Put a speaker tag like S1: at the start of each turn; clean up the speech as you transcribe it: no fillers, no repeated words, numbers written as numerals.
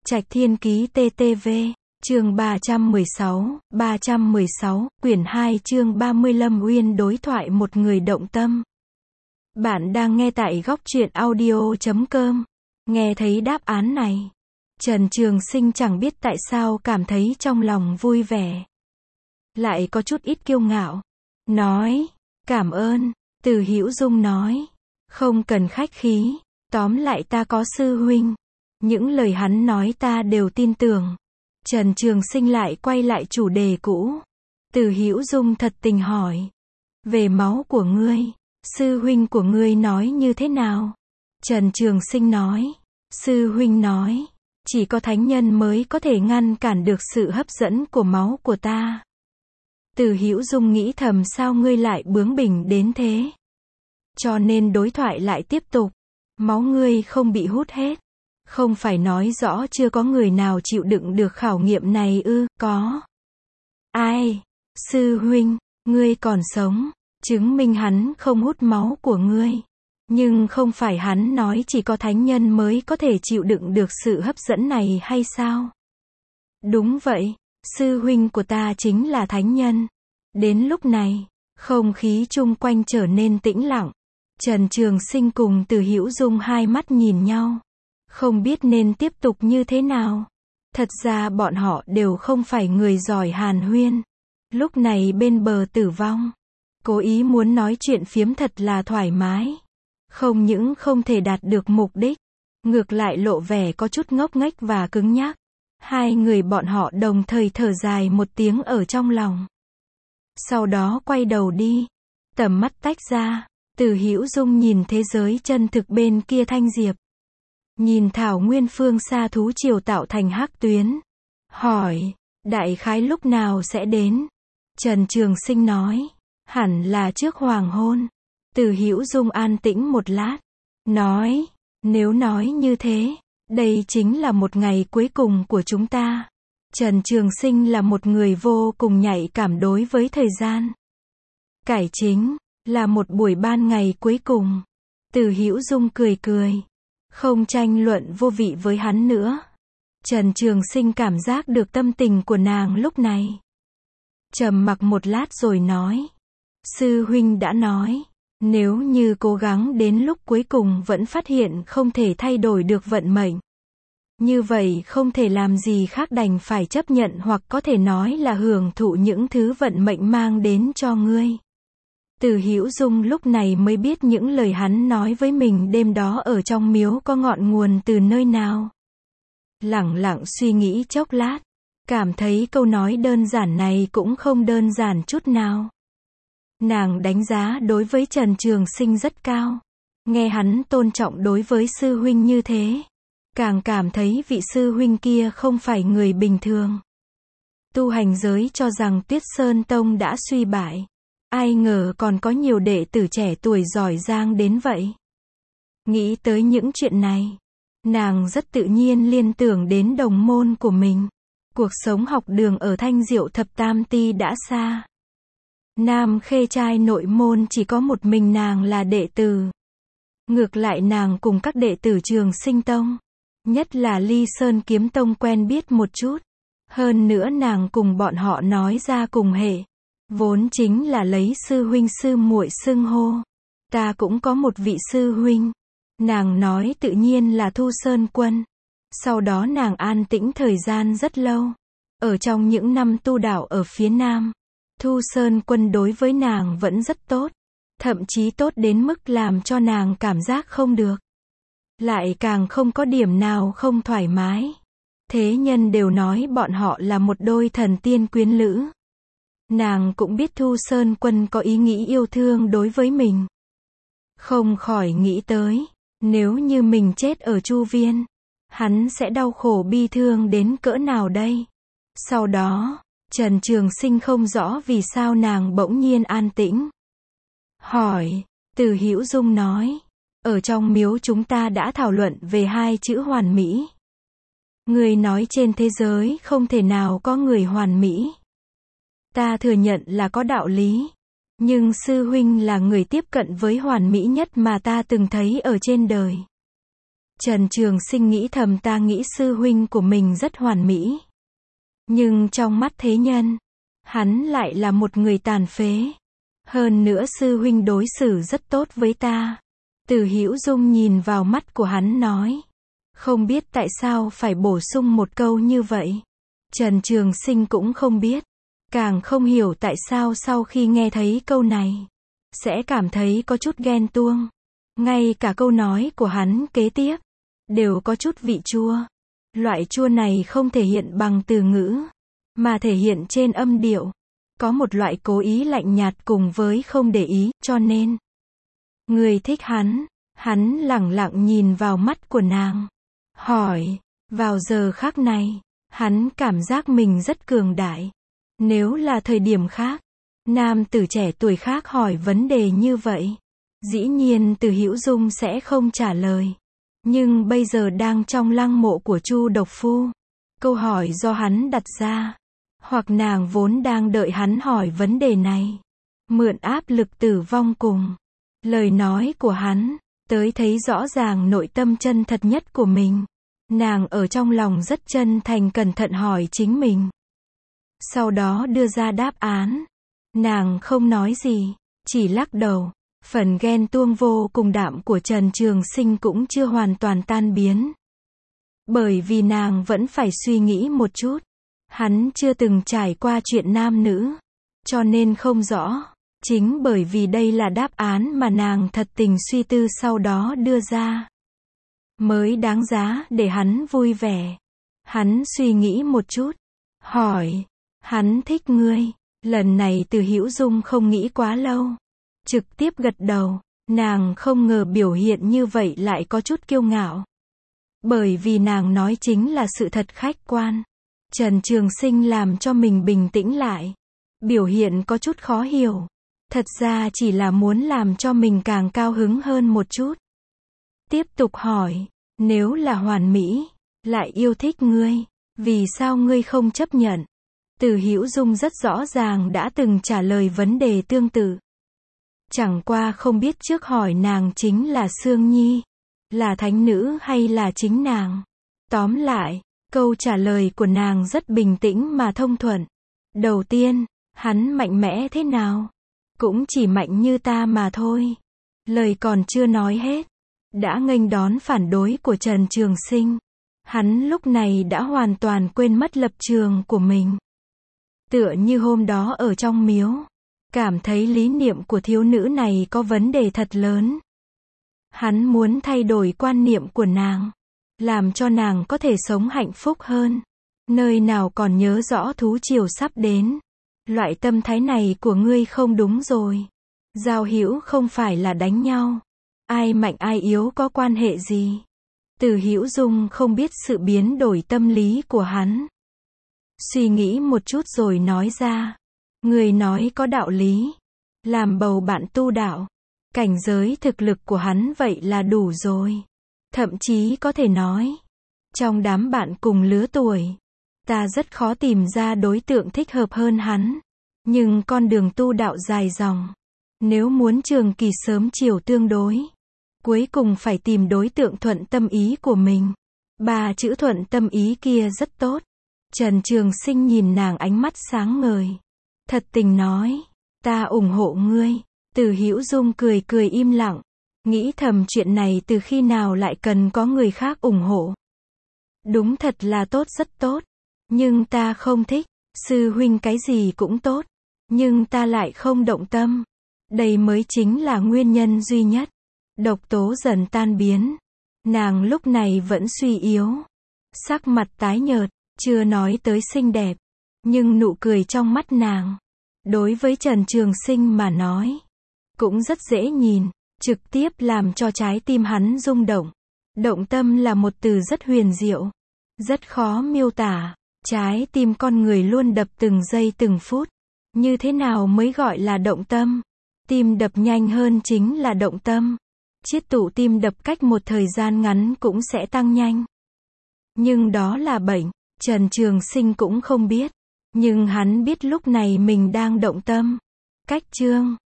S1: Trạch Thiên Ký TTV, chương 316, quyển 2 chương 30 Lâm Uyên đối thoại một người động tâm. Bạn đang nghe tại góc truyện audio.com. Nghe thấy đáp án này, Trần Trường Sinh chẳng biết tại sao cảm thấy trong lòng vui vẻ. Lại có chút ít kiêu ngạo. Nói, cảm ơn. Từ Hữu Dung nói, không cần khách khí. Tóm lại ta có sư huynh. Những lời hắn nói ta đều tin tưởng. Trần Trường Sinh lại quay lại chủ đề cũ. Từ Hữu Dung thật tình hỏi. Về máu của ngươi, sư huynh của ngươi nói như thế nào? Trần Trường Sinh nói. Sư huynh nói, chỉ có thánh nhân mới có thể ngăn cản được sự hấp dẫn của máu của ta. Từ Hữu Dung nghĩ thầm sao ngươi lại bướng bỉnh đến thế? Cho nên đối thoại lại tiếp tục. Máu ngươi không bị hút hết. Không phải nói rõ chưa có người nào chịu đựng được khảo nghiệm này ư? Có. Ai? Sư huynh, ngươi còn sống, chứng minh hắn không hút máu của ngươi. Nhưng không phải hắn nói chỉ có thánh nhân mới có thể chịu đựng được sự hấp dẫn này hay sao? Đúng vậy, sư huynh của ta chính là thánh nhân. Đến lúc này, không khí chung quanh trở nên tĩnh lặng. Trần Trường Sinh cùng Từ Hữu Dung hai mắt nhìn nhau. Không biết nên tiếp tục như thế nào. Thật ra bọn họ đều không phải người giỏi hàn huyên. Lúc này bên bờ tử vong, cố ý muốn nói chuyện phiếm thật là thoải mái. Không những không thể đạt được mục đích, ngược lại lộ vẻ có chút ngốc nghếch và cứng nhắc. Hai người bọn họ đồng thời thở dài một tiếng ở trong lòng. Sau đó quay đầu đi. Tầm mắt tách ra. Từ Hữu Dung nhìn thế giới chân thực bên kia thanh diệp. Nhìn thảo nguyên phương xa thú triều tạo thành hắc tuyến. Hỏi, đại khái lúc nào sẽ đến? Trần Trường Sinh nói, hẳn là trước hoàng hôn. Từ Hữu Dung an tĩnh một lát. Nói, nếu nói như thế, đây chính là một ngày cuối cùng của chúng ta. Trần Trường Sinh là một người vô cùng nhạy cảm đối với thời gian. Cải chính là một buổi ban ngày cuối cùng. Từ Hữu Dung cười cười. Không tranh luận vô vị với hắn nữa. Trần Trường Sinh cảm giác được tâm tình của nàng lúc này. Trầm mặc một lát rồi nói. Sư huynh đã nói, nếu như cố gắng đến lúc cuối cùng vẫn phát hiện không thể thay đổi được vận mệnh. Như vậy không thể làm gì khác đành phải chấp nhận hoặc có thể nói là hưởng thụ những thứ vận mệnh mang đến cho ngươi. Từ Hữu Dung lúc này mới biết những lời hắn nói với mình đêm đó ở trong miếu có ngọn nguồn từ nơi nào. Lẳng lặng suy nghĩ chốc lát, cảm thấy câu nói đơn giản này cũng không đơn giản chút nào. Nàng đánh giá đối với Trần Trường Sinh rất cao. Nghe hắn tôn trọng đối với sư huynh như thế, càng cảm thấy vị sư huynh kia không phải người bình thường. Tu hành giới cho rằng Tuyết Sơn Tông đã suy bại. Ai ngờ còn có nhiều đệ tử trẻ tuổi giỏi giang đến vậy. Nghĩ tới những chuyện này, nàng rất tự nhiên liên tưởng đến đồng môn của mình. Cuộc sống học đường ở Thanh Diệu Thập Tam Ti đã xa. Nam Khê trai nội môn chỉ có một mình nàng là đệ tử. Ngược lại nàng cùng các đệ tử Trường Sinh Tông, nhất là Ly Sơn Kiếm Tông quen biết một chút. Hơn nữa nàng cùng bọn họ nói ra cùng hệ. Vốn chính là lấy sư huynh sư muội xưng hô. Ta cũng có một vị sư huynh. Nàng nói tự nhiên là Thu Sơn Quân. Sau đó nàng an tĩnh thời gian rất lâu. Ở trong những năm tu đạo ở phía Nam, Thu Sơn Quân đối với nàng vẫn rất tốt. Thậm chí tốt đến mức làm cho nàng cảm giác không được. Lại càng không có điểm nào không thoải mái. Thế nhân đều nói bọn họ là một đôi thần tiên quyến lữ. Nàng cũng biết Thu Sơn Quân có ý nghĩ yêu thương đối với mình. Không khỏi nghĩ tới, nếu như mình chết ở Chu Viên, hắn sẽ đau khổ bi thương đến cỡ nào đây? Sau đó, Trần Trường Sinh không rõ vì sao nàng bỗng nhiên an tĩnh. Hỏi, Từ Hữu Dung nói, ở trong miếu chúng ta đã thảo luận về hai chữ hoàn mỹ. Người nói trên thế giới không thể nào có người hoàn mỹ. Ta thừa nhận là có đạo lý. Nhưng sư huynh là người tiếp cận với hoàn mỹ nhất mà ta từng thấy ở trên đời. Trần Trường Sinh nghĩ thầm, ta nghĩ sư huynh của mình rất hoàn mỹ. Nhưng trong mắt thế nhân, hắn lại là một người tàn phế. Hơn nữa sư huynh đối xử rất tốt với ta. Từ Hữu Dung nhìn vào mắt của hắn nói. Không biết tại sao phải bổ sung một câu như vậy. Trần Trường Sinh cũng không biết. Càng không hiểu tại sao sau khi nghe thấy câu này, sẽ cảm thấy có chút ghen tuông. Ngay cả câu nói của hắn kế tiếp, đều có chút vị chua. Loại chua này không thể hiện bằng từ ngữ, mà thể hiện trên âm điệu. Có một loại cố ý lạnh nhạt cùng với không để ý, cho nên người thích hắn lẳng lặng nhìn vào mắt của nàng. Hỏi, vào giờ khắc này, hắn cảm giác mình rất cường đại. Nếu là thời điểm khác, nam tử trẻ tuổi khác hỏi vấn đề như vậy, dĩ nhiên Từ Hữu Dung sẽ không trả lời. Nhưng bây giờ đang trong lăng mộ của Chu Độc Phu, câu hỏi do hắn đặt ra, hoặc nàng vốn đang đợi hắn hỏi vấn đề này, mượn áp lực tử vong cùng lời nói của hắn, tới thấy rõ ràng nội tâm chân thật nhất của mình. Nàng ở trong lòng rất chân thành cẩn thận hỏi chính mình. Sau đó đưa ra đáp án. Nàng không nói gì, chỉ lắc đầu. Phần ghen tuông vô cùng đạm của Trần Trường Sinh cũng chưa hoàn toàn tan biến. Bởi vì nàng vẫn phải suy nghĩ một chút. Hắn chưa từng trải qua chuyện nam nữ, cho nên không rõ. Chính bởi vì đây là đáp án mà nàng thật tình suy tư sau đó đưa ra, mới đáng giá để hắn vui vẻ. Hắn suy nghĩ một chút, hỏi, hắn thích ngươi. Lần này Từ Hữu Dung không nghĩ quá lâu, trực tiếp gật đầu. Nàng không ngờ biểu hiện như vậy lại có chút kiêu ngạo. Bởi vì nàng nói chính là sự thật khách quan. Trần Trường Sinh làm cho mình bình tĩnh lại. Biểu hiện có chút khó hiểu. Thật ra chỉ là muốn làm cho mình càng cao hứng hơn một chút. Tiếp tục hỏi, nếu là hoàn mỹ, lại yêu thích ngươi, vì sao ngươi không chấp nhận? Từ Hữu Dung rất rõ ràng đã từng trả lời vấn đề tương tự. Chẳng qua không biết trước hỏi nàng chính là Sương Nhi, là thánh nữ hay là chính nàng. Tóm lại, câu trả lời của nàng rất bình tĩnh mà thông thuận. Đầu tiên, hắn mạnh mẽ thế nào? Cũng chỉ mạnh như ta mà thôi. Lời còn chưa nói hết, đã nghênh đón phản đối của Trần Trường Sinh. Hắn lúc này đã hoàn toàn quên mất lập trường của mình. Tựa như hôm đó ở trong miếu, cảm thấy lý niệm của thiếu nữ này có vấn đề thật lớn. Hắn muốn thay đổi quan niệm của nàng, làm cho nàng có thể sống hạnh phúc hơn. Nơi nào còn nhớ rõ thú triều sắp đến. Loại tâm thái này của ngươi không đúng rồi. Giao hữu không phải là đánh nhau. Ai mạnh ai yếu có quan hệ gì. Từ Hữu Dung không biết sự biến đổi tâm lý của hắn. Suy nghĩ một chút rồi nói ra. Người nói có đạo lý. Làm bầu bạn tu đạo, cảnh giới thực lực của hắn vậy là đủ rồi. Thậm chí có thể nói, trong đám bạn cùng lứa tuổi, ta rất khó tìm ra đối tượng thích hợp hơn hắn. Nhưng con đường tu đạo dài dòng, nếu muốn trường kỳ sớm chiều tương đối, cuối cùng phải tìm đối tượng thuận tâm ý của mình. 3 chữ thuận tâm ý kia rất tốt. Trần Trường Sinh nhìn nàng ánh mắt sáng ngời. Thật tình nói, ta ủng hộ ngươi. Từ Hữu Dung cười cười im lặng. Nghĩ thầm chuyện này từ khi nào lại cần có người khác ủng hộ. Đúng thật là tốt, rất tốt. Nhưng ta không thích. Sư huynh cái gì cũng tốt, nhưng ta lại không động tâm. Đây mới chính là nguyên nhân duy nhất. Độc tố dần tan biến. Nàng lúc này vẫn suy yếu. Sắc mặt tái nhợt, chưa nói tới xinh đẹp. Nhưng nụ cười trong mắt nàng, đối với Trần Trường Sinh mà nói, cũng rất dễ nhìn. Trực tiếp làm cho trái tim hắn rung động. Động tâm là một từ rất huyền diệu, rất khó miêu tả. Trái tim con người luôn đập từng giây từng phút. Như thế nào mới gọi là động tâm? Tim đập nhanh hơn chính là động tâm. Chiết tụ tim đập cách một thời gian ngắn cũng sẽ tăng nhanh. Nhưng đó là bệnh. Trần Trường Sinh cũng không biết. Nhưng hắn biết lúc này mình đang động tâm. Cách chương